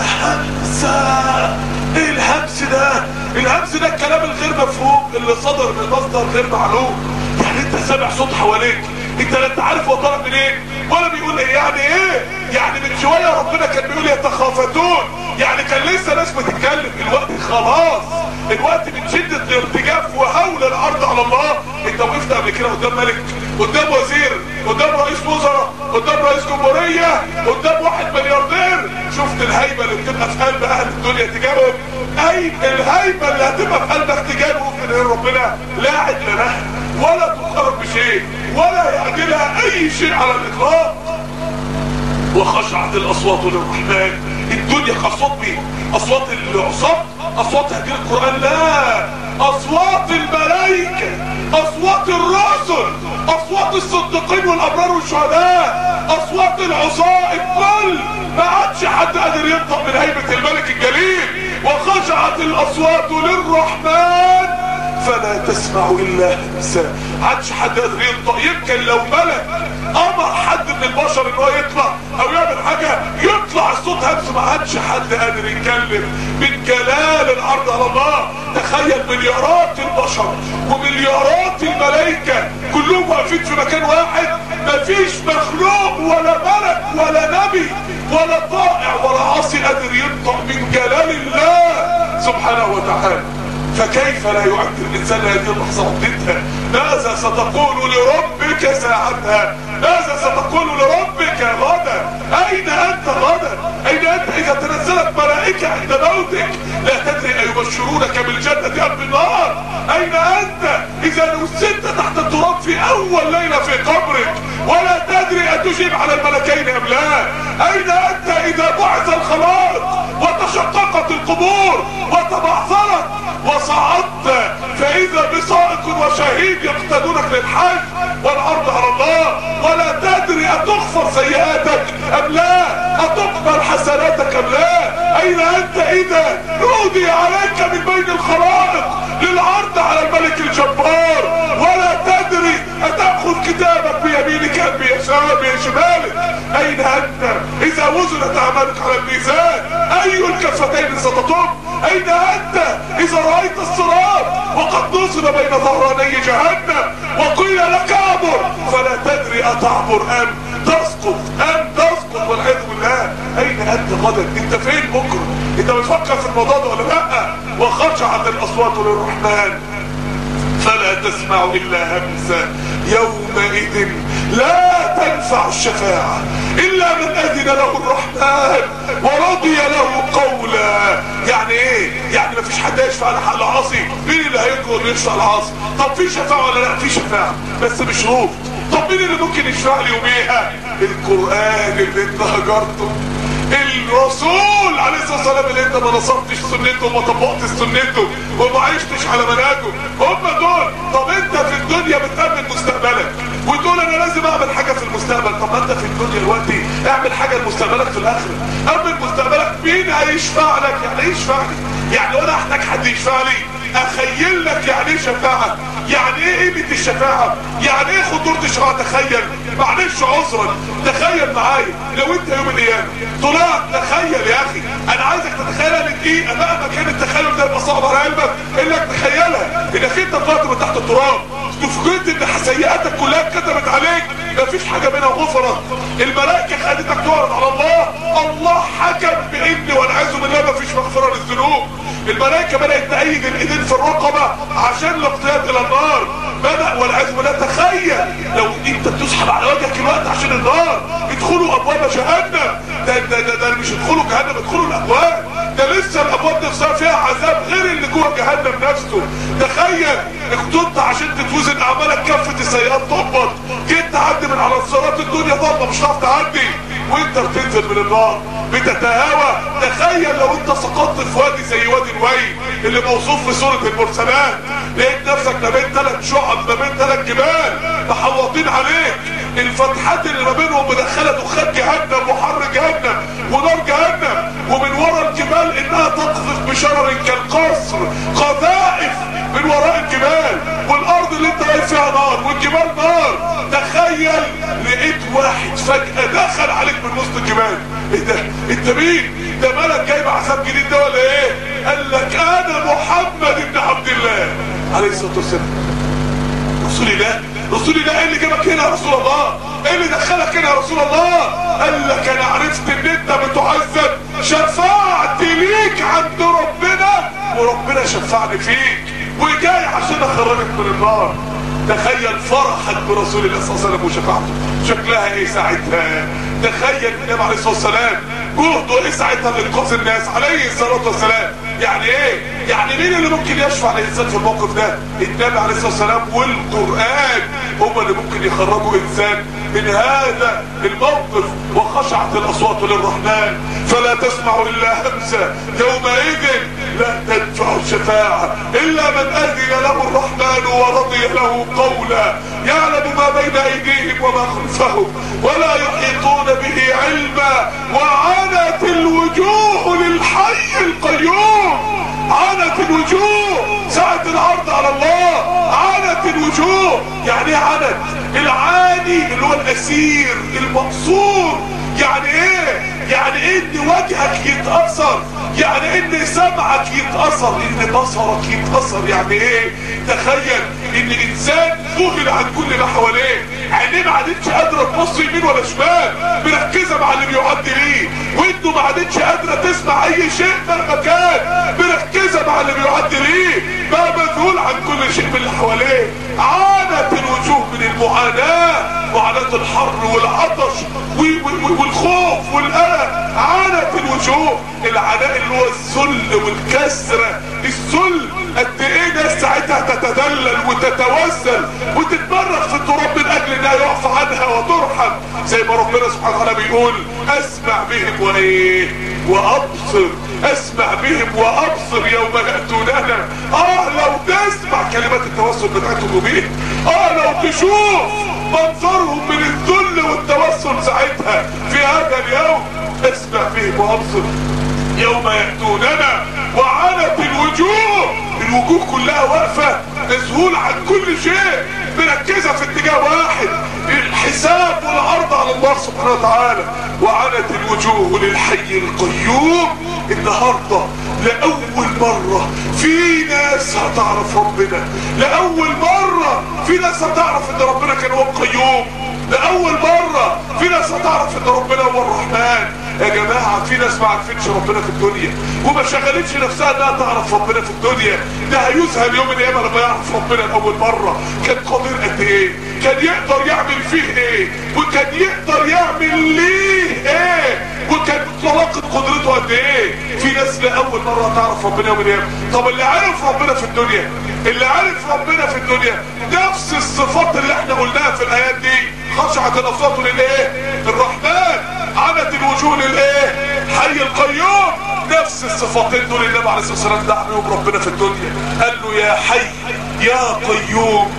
همسا. ايه الهمس ده؟ الهمس ده الكلام الغير مفهوم اللي صدر من مصدر غير معلوم. يعني انت سامع صوت حواليك، انت لا انت عارف هو طالع منين ولا بيقول ايه. يعني ايه؟ يعني من شويه ربنا كان بيقول يتخافتون، يعني كان لسه ناس بتتكلم، الوقت خلاص، الوقت من شده الارتجاف وهول الارض على الله. انت وقفت قبل كده قدام ملك، قدام وزير، قدام رئيس وزراء، قدام رئيس جمهوريه، قدام واحد ملياردير، شفت الهيبه اللي بتبقى في قلب اهل الدنيا تجاههم؟ اي الهيبه اللي هتبقى في قلبك تجاههم من ربنا لا عدل لها ولا تقارن بشيء ولا يعدلها اي شيء على الاطلاق. وخشعت الاصوات للرحمن، الدنيا اصوات مين؟ اصوات العصاة؟ اصوات هدي القران؟ لا، اصوات الملائكه، اصوات الرسل، اصوات الصديقين والابرار والشهداء، اصوات العصاة. الكل ما عادش حد قادر ينطق من هيبه الملك الجليل. وخشعت الاصوات للرحمن فلا تسمع الا همسا، عادش حد قادر ينطق. يمكن لو ملك امر حد من البشر ان هو يطلع او يعمل حاجه يطلع الصوت همس، ما عادش حد قادر يتكلم من جلال العرض على الله. تخيل مليارات البشر ومليارات الملائكه كلهم واقفين في مكان واحد، مفيش مخلوق ولا ملك ولا نبي ولا طائع ولا عاصي قادر ينطق من جلال الله سبحانه وتعالى. فكيف لا يعد الانسان هذه اللحظه عدتها؟ ماذا ستقول لربك ساعتها؟ ماذا ستقول لربك غدا؟ اين انت غدا؟ اين انت اذا تنزلت ملائكه عند موتك لا تدري ايبشرونك بالجنه ام بالنار؟ اين اول ليلة في قبرك، ولا تدري اتجيب على الملكين ام لا. اين انت اذا بعث الخلائق وتشققت القبور وتبعثرت وصعدت فاذا بسائق وشهيد يقتدونك للحج والارض على الله، ولا تدري اتغفر سيئاتك ام لا، اتقبل حسناتك ام لا. اين انت اذا نودي عليك من بين الخلائق للعرض على الملك الجبار، ولا تدري اتأخذ كتابك بيمينك ام بشمالك. اين انت اذا وزنت اعمالك على الميزان، اي الكفتين ستطب. اين انت اذا رأيت الصراط وقد نصب بين ظهراني جهنم وقيل لك اعبر فلا تدري اتعبر ام تسقط ام تسقط والعياذ بالله. اين انت غدا؟ انت فين بكره؟ انت بتفكر في الموضوع ده ولا لا؟ وخشعت الاصوات للرحمن فلا تسمع الا همسا يومئذ لا تنفع الشفاعة الا من اذن له الرحمن ورضي له قولا. يعني ايه؟ يعني مفيش حد يشفع لحق العاصي. مين اللي هيقدر يشفع العاصي؟ طب في شفاعة ولا لا؟ في شفاعة بس بشروط. طب مين اللي ممكن يشفع لي يوميها؟ القرآن اللي انت هجرته، الرسول عليه الصلاة والسلام اللي انت ما نصرتش سنته وما طبقتش سنته وما عشتش على منهجه، هم دول. طب انت في الدنيا بتأمن مستقبلك وتقول انا لازم اعمل حاجة في المستقبل. طب ما انت في الدنيا دلوقتي اعمل حاجة لمستقبلك في الاخرة. امن مستقبلك. مين هيشفع لك؟ يعني ايه يشفع لي؟ يعني وانا احتاج حد يشفع لي؟ اخيل لك يعني ايه شفاعة، يعني ايه قيمة الشفاعة، يعني ايه خطورة الشفاعة. تخيل معلش عذرا، تخيل معايا لو انت يوم القيامة طلعت. تخيل يا اخي، انا عايزك تتخيلها لدقيقة مهما كان التخيل ده يبقى صعب على قلبك انك تخيلها. انك انت طلعت من تحت التراب تفكرت ان سيئاتك كلها اتكتبت عليك، مفيش حاجة منها غفرت. الملائكة خدتك تعرض على الله، الله حكم بان والعياذ بالله مفيش مغفرة للذنوب. الملائكة بدأت تأيد الايدين في الرقبة عشان الاقتياد الى النار. بدأ والعياذ بالله. تخيل لو انت بتسحب على وجهك الوقت عشان النار. ادخلوا ابواب جهنم. ده ده ده, ده مش ادخلوا جهنم، ادخلوا الابواب. ده لسه الابواب نفسها فيها عذاب غير اللي جوه جهنم نفسه. تخيل اخترت عشان تتوزن اعمالك كافة السيئات تقبض، جيت تعدي من على الصراط الدنيا ضلمة مش هتعرف تعدي وانت بتنزل من النار بتتهاوى. تخيل لو انت سقطت في وادي زي وادي الويل اللي موصوف في سورة المرسلات، لقيت نفسك ما بين ثلاث شعب، ما بين ثلاث جبال محوطين عليك، الفتحات اللي ما بينهم مدخله دخان جهنم وحر جهنم ونار جهنم، ومن ورا الجبال انها تقذف بشرر كالقصر قذائف من وراء الجبال، والارض اللي انت واقف فيها نار والجبال نار. تخيل لقيت واحد فجأة دخل عليك من وسط الجبال. ايه ده؟ انت مين؟ ده ملك جايب عذاب جديد ده ولا ايه؟ قال لك انا محمد بن عبد الله عليه الصلاة والسلام. رسول الله رسول الله. ايه اللي جابك هنا يا رسول الله؟ ايه اللي دخلك هنا يا رسول الله؟ قال لك انا عرفت ان انت بتعذب، شفعت ليك عند ربنا وربنا شفعني فيك وجاي عشان اخرجك من النار. تخيل فرحك برسول الله صلى الله عليه وسلم وشفاعته شكلها ايه ساعتها. تخيل النبي عليه الصلاه والسلام جهده ايه ساعتها لانقاذ الناس عليه الصلاه والسلام. يعني ايه؟ يعني مين اللي ممكن يشفع للانسان في الموقف ده؟ النبي عليه الصلاه والسلام والقران هم اللي ممكن يخرجوا انسان من هذا الموقف. وخشعت الاصوات للرحمن فلا تسمع الا همسا يومئذ لا تنفع الشفاعه الا من اذن له الرحمن ورضي له قولا. يعلم ما بين ايديهم وما خلفهم ولا يحيطون به علما. وعنت الوجوه للحي القيوم. عنت الوجوه ساعة العرض على الله. عنت الوجوه. يعني ايه عنت؟ العاني اللي هو الاسير المقصور. يعني ايه؟ يعني ايه ان وجهك يتأثر، يعني ان سمعك يتأثر، ان بصرك يتأثر. يعني ايه؟ تخيل ان انسان ذهل عن كل ما حواليه، عينيه ما عادتش قادره تبص يمين ولا شمال، مركزه مع اللي بيعدي ليه، وانتوا ما عادتش قادره تسمع اي شيء مهما كان، مركزه مع اللي بيعدي ليه، بقى مذهول عن كل شيء من اللي حواليه. عانت الوجوه من المعاناه، معاناه الحر والعطش والخوف والقلق. عانت الوجوه. العناء اللي هو الذل والكسره، الذل قد ايه ناس ساعتها تتذلل وتتوسل وتتمرغ في التراب من اجل انها يعفى عنها وترحم، زي ما ربنا سبحانه وتعالى بيقول اسمع بهم وايه وابصر، اسمع بهم وابصر يوم يأتوننا. اه لو تسمع كلمات التوسل بتاعتهم وبيه، اه لو تشوف منظرهم من الذل والتوسل ساعتها في هذا اليوم، اسمع بهم وابصر يوم يأتوننا وعنت الوجوه، الوجوه كلها واقفة مسهول عن كل شيء، مركزة في اتجاه واحد، الحساب والعرض على الله سبحانه وتعالى. وعنت الوجوه للحي القيوم. النهاردة لأول مرة في ناس هتعرف ربنا، لأول مرة في ناس هتعرف ان ربنا كان هو القيوم، لأول مرة في ناس هتعرف ان ربنا هو الرحمن. يا جماعة في ناس ما عرفتش ربنا في الدنيا وما شغلتش نفسها انها تعرف ربنا في الدنيا، ده هيذهل يوم القيامة لما يعرف ربنا لأول مرة كان قدير قد ايه، كان يقدر يعمل فيه ايه، وكان يقدر يعمل ليه ايه، وكان طلاقة قدرته قد ايه. في ناس لأول مرة هتعرف ربنا يوم القيامة. طب اللي عرف ربنا في الدنيا، اللي عرف ربنا في الدنيا نفس الصفات اللي احنا قلناها في الآيات دي، خشعت الأصوات للايه؟ الرحمن. عنت الوجوه للايه؟ حي القيوم. نفس الصفاتين دول النبي عليه الصلاه والسلام دعا بيهم ربنا في الدنيا، قال له يا حي يا قيوم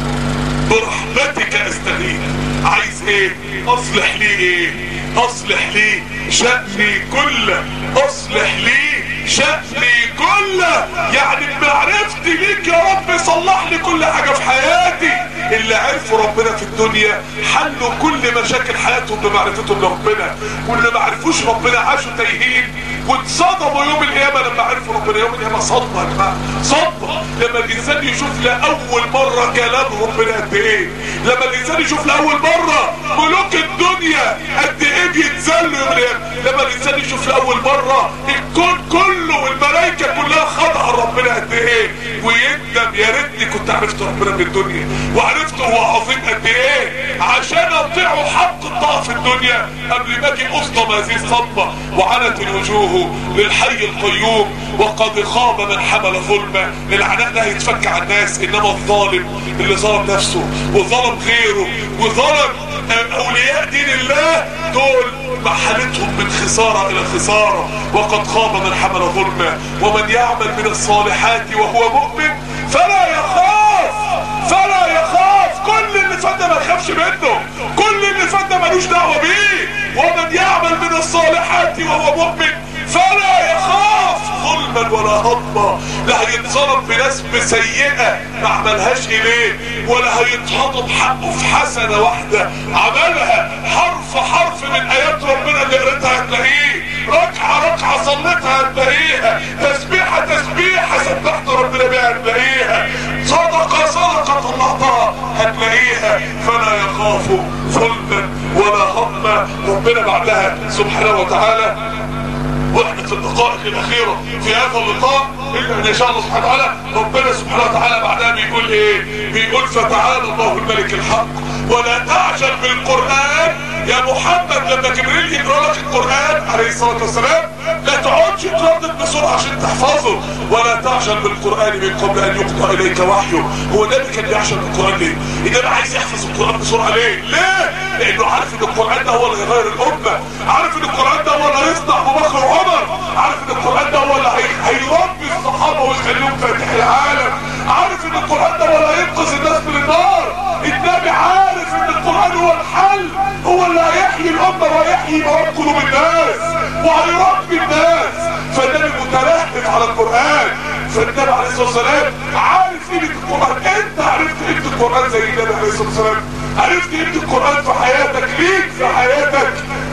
برحمتك استغيث. عايز ايه؟ اصلح لي ايه؟ اصلح لي شأني كله، اصلح لي شأني كله، يعني بمعرفتي ليك يا رب صلح لي كل حاجة في حياتي. اللي عرفوا ربنا في الدنيا حلوا كل مشاكل حياتهم بمعرفتهم لربنا، واللي ما عرفوش ربنا عاشوا تايهين واتصدموا يوم القيامة لما عرفوا ربنا. يوم القيامة صدمة يا جماعة، صدمة لما الانسان يشوف لأول مرة كلام ربنا قد ايه، لما الانسان يشوف لأول مرة ملوك الدنيا قد ايه بيتذلوا يوم القيامة، لما الانسان يشوف لأول مرة الكون كله والملائكة كلها خاضعة لربنا قد ايه، ويندم يا ريتني كنت عرفت ربنا في الدنيا وعرفت هو عظيم قد ايه عشان اطيعه حق الطاعة في الدنيا قبل ما اجي اصدم هذه الصدمة. وعنت الوجوه للحي القيوم وقد خاب من حمل ظلمه. العناء ده هيتفك عن الناس، انما الظالم اللي ظلم نفسه وظلم غيره وظلم اولياء دين الله دول حالتهم من خسارة الى خسارة. وقد خاب من حمل ظلمه ومن يعمل من الصالحات وهو مؤمن فلا يخاف، فلا يخاف. كل اللي فات ما يخافش منه، كل اللي فات ملوش دعوة بيه. ومن يعمل من الصالحات وهو مؤمن فلا يخاف ظلما ولا هضما. لا هيتظلم بنسبة سيئة ما عملهاش اليه، ولا هيتهضم حقه في حسنة واحدة عملها. حرف حرف من ايات ربنا اللي قريتها هتلاقيه، ركعة ركعة صليتها هتلاقيها، تسبيحة تسبيحة سبحت ربنا بيها هتلاقيها، صدقة صدقة طلعتها هتلاقيها. فلا يخاف ظلما ولا هضما. ربنا بعدها سبحانه وتعالى واحنا في الدقائق الاخيرة في هذا اللقاء الا ان شاء الله سبحانه وتعالى ربنا سبحانه وتعالى بعدها بيقول ايه؟ بيقول فتعالى الله الملك الحق ولا تعجل بالقرآن. يا محمد لما جبريل يقرأ لك القرآن عليه الصلاة والسلام لا تقعدش تردد بسرعة عشان تحفظه. ولا تعجل بالقرآن من قبل ان يقضى اليك وحيه. هو النبي كان بيعجل بالقرآن ليه؟ النبي عايز يحفظ القرآن بسرعة ليه؟ ليه؟ لانه عارف ان القرآن ده هو اللي هيغير الامة، عارف ان القرآن ده هو اللي هيصنع ابو بكر وعمر، عارف ان القرآن ده هو اللي هيربي الصحابة ويخليهم فاتح العالم، عارف ان القرآن ده هو اللي هينقذ الناس من النار. النبي عارف ان القرآن هو الحل، هو اللي هيحيي الامة وهيحيي مواد قلوب الناس وهيربي الناس. فالنبي متلهف على القرآن. فالنبي عليه الصلاة والسلام عارف قيمة القرآن. انت عرفت قيمة القرآن زي النبي عليه الصلاة والسلام، عرفت قيمة القرآن في حياتك ليك في حياتك.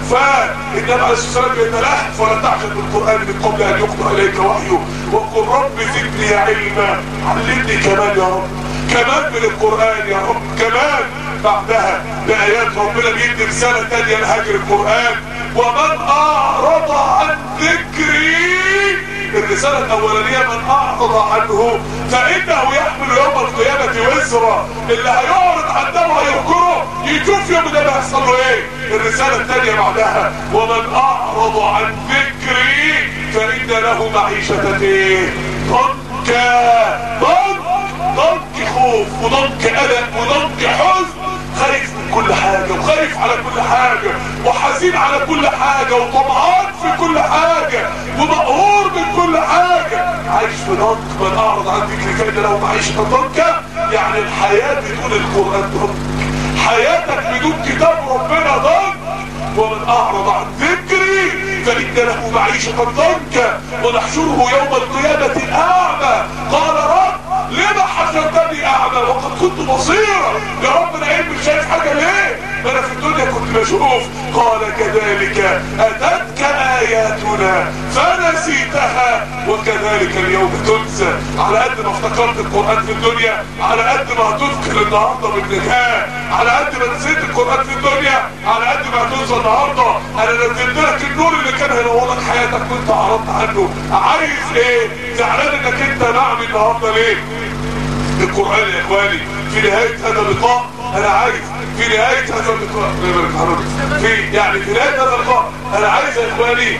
فالنبي عليه الصلاة والسلام بيتلهف ولا تعجل بالقرآن من قبل ان يقضى اليك وحيه وقل رب زدني علما، علمني كمان يا رب، كمان من القرآن يا رب كمان. بعدها بآيات ربنا بيدي رسالة تانية لهجر القرآن. ومن أعرض عن ذكري، الرسالة الأولانية من أعرض عنه فإنه يحمل يوم القيامة وزرا. اللي هيعرض عنه وهيذكره يشوف يوم ده بيحصل له ايه. الرسالة الثانية بعدها ومن أعرض عن ذكري فإن له معيشة ايه؟ ضنك ضنك خوف وضنك قلق وضنك حزن، خايف من كل حاجة وخايف على كل حاجة وحزين على كل حاجة وطمعان في كل حاجة ومقهور من كل حاجة، عايش في ضنك. من اعرض عن ذكري فإن له معيشة ضنكا، يعني الحياة بدون القرآن ضنك، حياتك بدون كتاب ربنا ضنك. ومن اعرض عن ذكري فإن له معيشة ضنكا ونحشره يوم القيامة اعمى. قال رب لما حشرتني اعمى وقد كنت بصيرا؟ يا رب انا ايه مش شايف حاجه ليه؟ ما انا في الدنيا كنت بشوف. قال كذلك اتتك اياتنا فنسيتها وكذلك اليوم تنسى. على قد ما افتكرت القران في الدنيا على قد ما هتذكر النهارده بالنجاه، على قد ما نسيت القران في الدنيا على قد ما هتنسى النهارده. انا نزلت لك النور اللي كان هينور لك حياتك وانت اعرضت عنه. عايز ايه؟ زعلان انك انت نعم النهارده ليه؟ القرآن يا اخواني في نهاية هذا اللقاء انا عايز في نهاية هذا اللقاء في يعني في نهاية هذا اللقاء انا عايز يا اخواني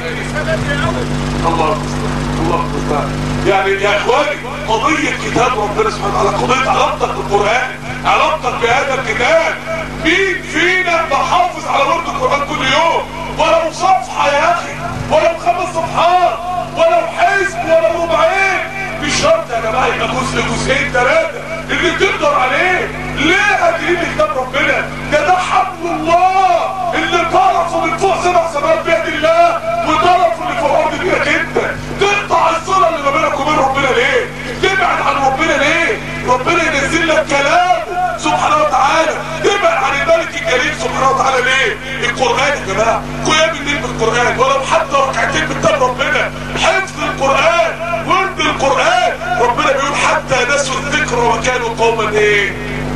الله الله يعني يا اخواني قضية كتاب ربنا سبحانه وتعالى، قضية علاقتك بالقرآن، علاقتك بهذا الكتاب. مين فينا بحافظ على ورد القرآن كل يوم ولو صفحة يا اخي، ولو خمس صفحات، ولو حزب، ولو ربعين؟ مش شرط يا جماعه يبقى جزء جزئين ثلاثه اللي تقدر عليه. ليه قادرين لكتاب ربنا؟ ده ده حبل الله اللي طرفه من فوق سبع سماوات بيد الله وطرفه اللي فوق الارض بيدك انت. تقطع الصله اللي ما بينك وبين ربنا ليه؟ تبعد عن ربنا ليه؟ ربنا ينزل لك كلامه سبحانه وتعالى، تبعد عن الملك الجليل سبحانه وتعالى ليه؟ القران يا جماعه، قيام الليل بالقران ولو حتى ركعتين بكتاب ربنا، حفظ القران، ورد القرآن. ربنا بيقول حتى نسوا الذكر وكانوا قوما ايه؟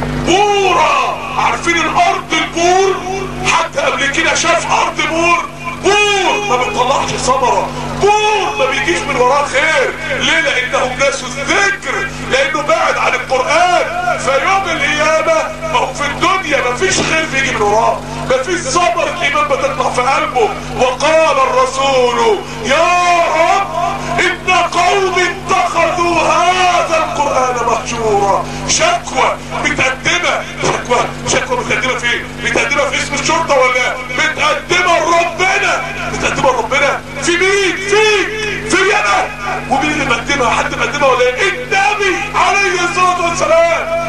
بورا. عارفين الارض البور؟ حتى قبل كده شاف ارض بور، بور ما بتطلعش ثمره، بور ما بيجيش من وراه خير. ليه؟ لانهم نسوا الذكر، لانه بعد عن القرآن. فيوم القيامة ما هو في الدنيا ما فيش خير بيجي من وراه، ما فيش ثمرة الايمان بتطلع في قلبه. وقال الرسول يا رب ان قوم اتخذوا هذا القرآن مهجورا. شكوى متقدمة، شكوى شكوى متقدمة فين؟ متقدمة في اسم الشرطة ولا متقدمة لربنا؟ متقدمة لربنا في مين؟ فيك في انا. ومين اللي مقدمها؟ حد مقدمها ولا ايه؟ النبي عليه الصلاة والسلام.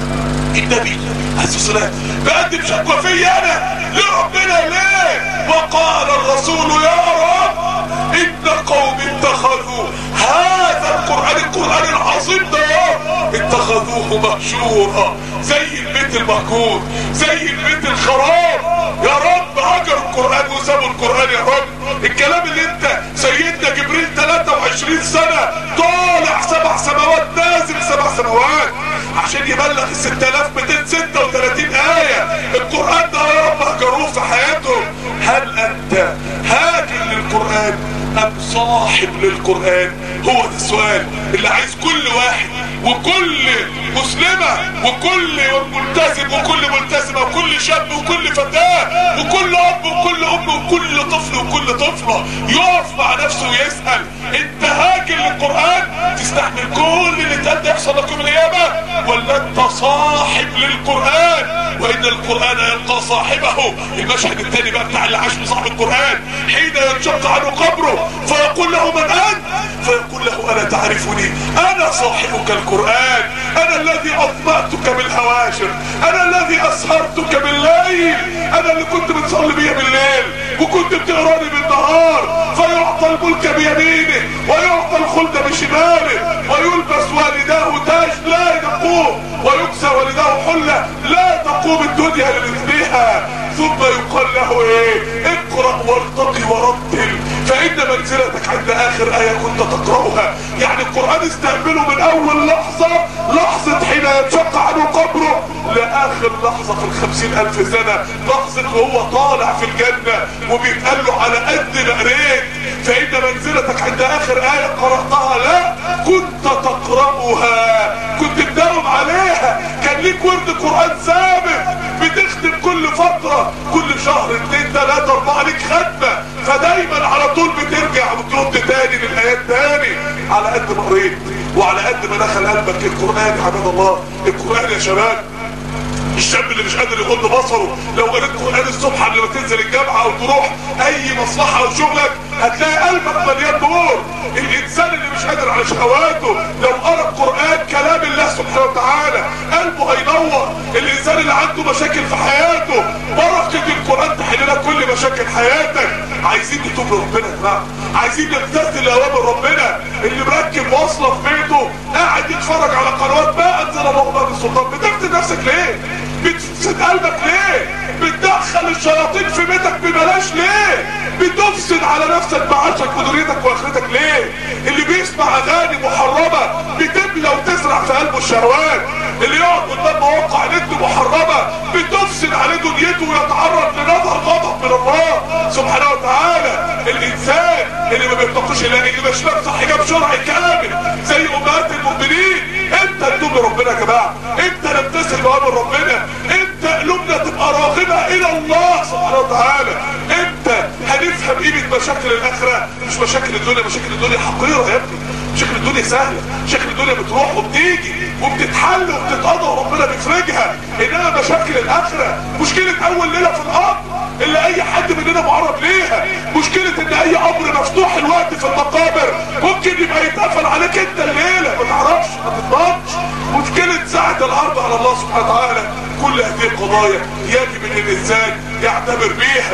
النبي عليه الصلاة والسلام بقدم شكوى في انا لربنا ليه؟ وقال الرسول يا رب ان قوم اتخذوا هذا القرآن، القرآن العظيم ده اتخذوه مهجورا، زي البيت المهجور، زي البيت الخراب. يا رب هجر القرآن وسابوا القرآن يا رب. الكلام اللي انت سيدنا جبريل ثلاثة وعشرين سنة طالع سبع سماوات، نازل سبع سماوات عشان يبلغ ستة آلاف ومئتين وستة وثلاثين آية. القرآن ده يا رب هجروه في حياتهم. هل انت هاجر للقرآن ام صاحب للقرآن؟ هو ده السؤال اللي عايز كل واحد وكل مسلمة وكل ملتزم وكل ملتزمة وكل شاب وكل فتاة وكل اب وكل ام وكل طفل وكل طفلة يقف مع نفسه ويسأل انت هاجر للقرآن تستحمل كل اللي اتقال يحصل لكم القيامة، ولا انت صاحب للقرآن؟ وان القرآن يلقى صاحبه. المشهد الثاني بقى بتاع اللي عاش بصاحب القرآن حين ينشق عنه قبره فيقول له من انت؟ فيقول له انا تعرفني، انا صاحبك القرآن، انا الذي اظمأتك بالهواشر، انا الذي اسهرتك بالليل، انا اللي كنت بتصلي بيا بالليل وكنت بتقراني بالنهار. فيعطى الملك بيمينه ويعطى الخلد بشماله ويلبس والداه تاج لا يقوم ويكسى والداه حلة لا تقوم الدنيا لمثلها. ثم يقال له ايه؟ اقرأ وارتقي ورتل فإن منزلتك عند آخر آية كنت تقرأها. يعني القرآن استقبله من أول لحظة، لحظة حين ينشق عنه قبره، لآخر لحظة في الخمسين ألف سنة، لحظة وهو طالع في الجنة وبيتقال له على قد ما قريت فإن منزلتك عند آخر آية قرأتها لا كنت تقرأها، كنت تداوم عليها، كان ليك ورد قرآن ثابت بتختم كل فترة، كل شهر اتنين تلاتة اربعة ليك ختمة، فدايما على طول بترجع وترد تاني للآيات تاني على قد ما قريت وعلى قد قلبك. القرآن يا عباد الله، القرآن يا شباب. الشاب اللي مش قادر يغض بصره لو قريت قرآن الصبح قبل ما تنزل الجامعة او تروح اي مصلحة او شغلك هتلاقي قلبك مليان نور. الانسان اللي مش قادر على شهواته لو قرأ القرآن كلام الله سبحانه وتعالى قلبه هينور. الانسان اللي عنده مشاكل في حياته بركة القرآن تحل لك كل مشاكل حياتك. عايزين نتوب لربنا يا جماعة، عايزين نمتثل اوامر ربنا. اللي مركب واصلة في بيته قاعد يتفرج على قنوات ما انزل الله بها من سلطان، بتفتن نفسك ليه؟ بتفسد قلبك ليه؟ بتدخل الشياطين في بيتك ببلاش ليه؟ بتفسد على نفسك معاشك ودنيتك واخرتك ليه؟ اللي بيسمع اغاني محرمه بتملى وتزرع في قلبه الشهوات. اللي يقعد قدام مواقع نت محرمه بتفسد عليه دنيته ويتعرض لنظر غضب من الله سبحانه وتعالى. الانسان اللي ما بيتقيش الله، اللي مش لابس حجاب شرعي كامل زي امهات المؤمنين، امتى نتوب لربنا يا جماعه؟ امتى نمتثل بامر ربنا؟ امتى قلوبنا تبقى راغبه الى الله سبحانه وتعالى؟ امتى هنفهم قيمه مشاكل الاخره؟ مش مشاكل الدنيا. مشاكل الدنيا حقيره يا ابني، مشاكل الدنيا سهله، مشاكل الدنيا بتروح وبتيجي وبتتحل وبتتقضى وربنا بيفرجها. انما مشاكل الاخره مشكله اول ليله في الارض اللي اي حد مننا معرض ليها. مشكله ان اي قبر مفتوح الوقت في المقابر ممكن يبقى يتقفل عليك انت الليله ما تعرفش ما تضمنش. مشكله ساعه العرض على الله سبحانه وتعالى. كل هذه القضايا يجب ان الانسان يعتبر بيها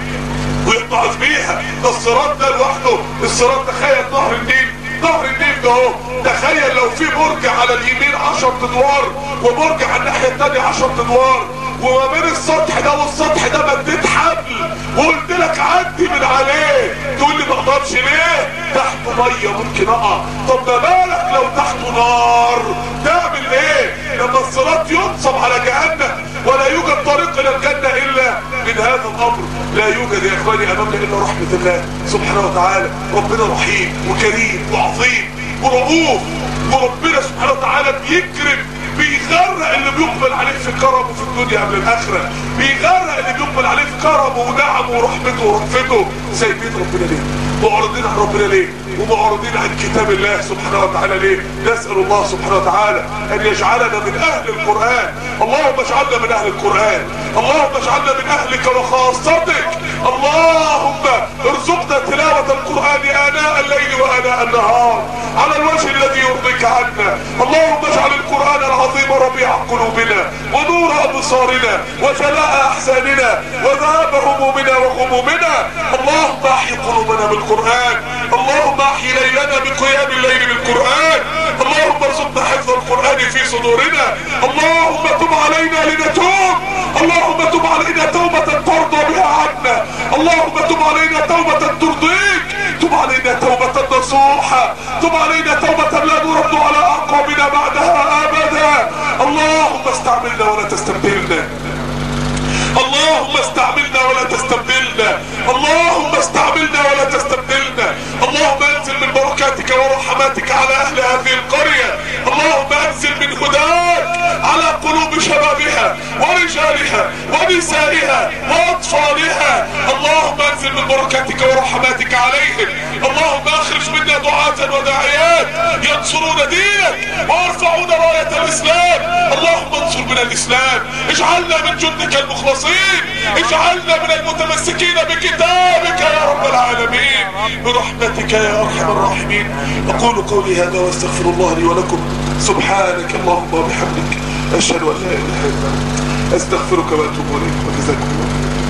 ويتعظ بيها. ده الصراط ده لوحده، الصراط تخيل نهر النيل، نهر النيل ده اهو، تخيل لو في برج على اليمين عشر ادوار وبرج على الناحيه الثانيه عشر ادوار، وما بين السطح ده والسطح ده مديت حبل وقلت لك عدي من عليه، تقول لي ما اقدرش ليه؟ تحته ميه ممكن اقع. طب ما بالك لو تحته نار تعمل ايه؟ لما الصراط ينصب على جهنم ولا يوجد طريق الى الجنه الا من هذا الامر. لا يوجد يا اخواني امامنا الا رحمه الله سبحانه وتعالى. ربنا رحيم وكريم وعظيم ورؤوف، وربنا سبحانه وتعالى بيكرم بيغرق اللي بيقبل عليه في كرمه في الدنيا قبل الاخره، بيغرق اللي بيقبل عليه في كرمه ونعمه ورحمته ورأفته. سايبين ربنا ليه؟ معرضين عن ربنا ليه؟ ومعرضين عن كتاب الله سبحانه وتعالى ليه؟ نسأل الله سبحانه وتعالى ان يجعلنا من اهل القرآن. اللهم اجعلنا من اهل القرآن، اللهم اجعلنا من اهلك وخاصتك. اللهم ارزقنا تلاوة القرآن آناء الليل وآناء النهار على الوجه الذي يرضيك عنا. اللهم اجعل القرآن العظيم ربيع قلوبنا ونور ابصارنا وجلاء احزاننا وذهاب همومنا وغمومنا. اللهم احي قلوبنا بالقرآن، اللهم احي ليلنا بقيام الليل بالقرآن. اللهم ارزقنا حفظ القرآن في صدورنا. اللهم تب علينا لنتوب، اللهم تب علينا توبة ترضى بها عنا، اللهم تب علينا توبة ترضيك، تب علينا توبة نصوحة، تب علينا توبة لا نرد على اعقابنا بعدها ابدا. اللهم استعملنا ولا تستبدلنا، اللهم استعملنا ولا تستبدلنا، اللهم استعملنا ولا تستبدلنا. اللهم انزل من بركاتك ورحماتك على اهل هذه القرية. اللهم انزل من هداك على قلوب شبابها ورجالها ونسائها واطفالها. اللهم انزل من بركاتك ورحماتك عليهم. اللهم اخرج منا دعاة وداعيات ينصرون دينك ويرفعون راية الاسلام. اللهم انصر من الاسلام، اجعلنا من جندك المخلصين، اجعلنا من المتمسكين بكتابك يا رب العالمين برحمتك يا ارحم الراحمين. اقول قولي هذا واستغفر الله لي ولكم. سبحانك اللهم وبحمدك اشهد ان لا اله الا انت استغفرك واتوب اليك وجزاكم الله.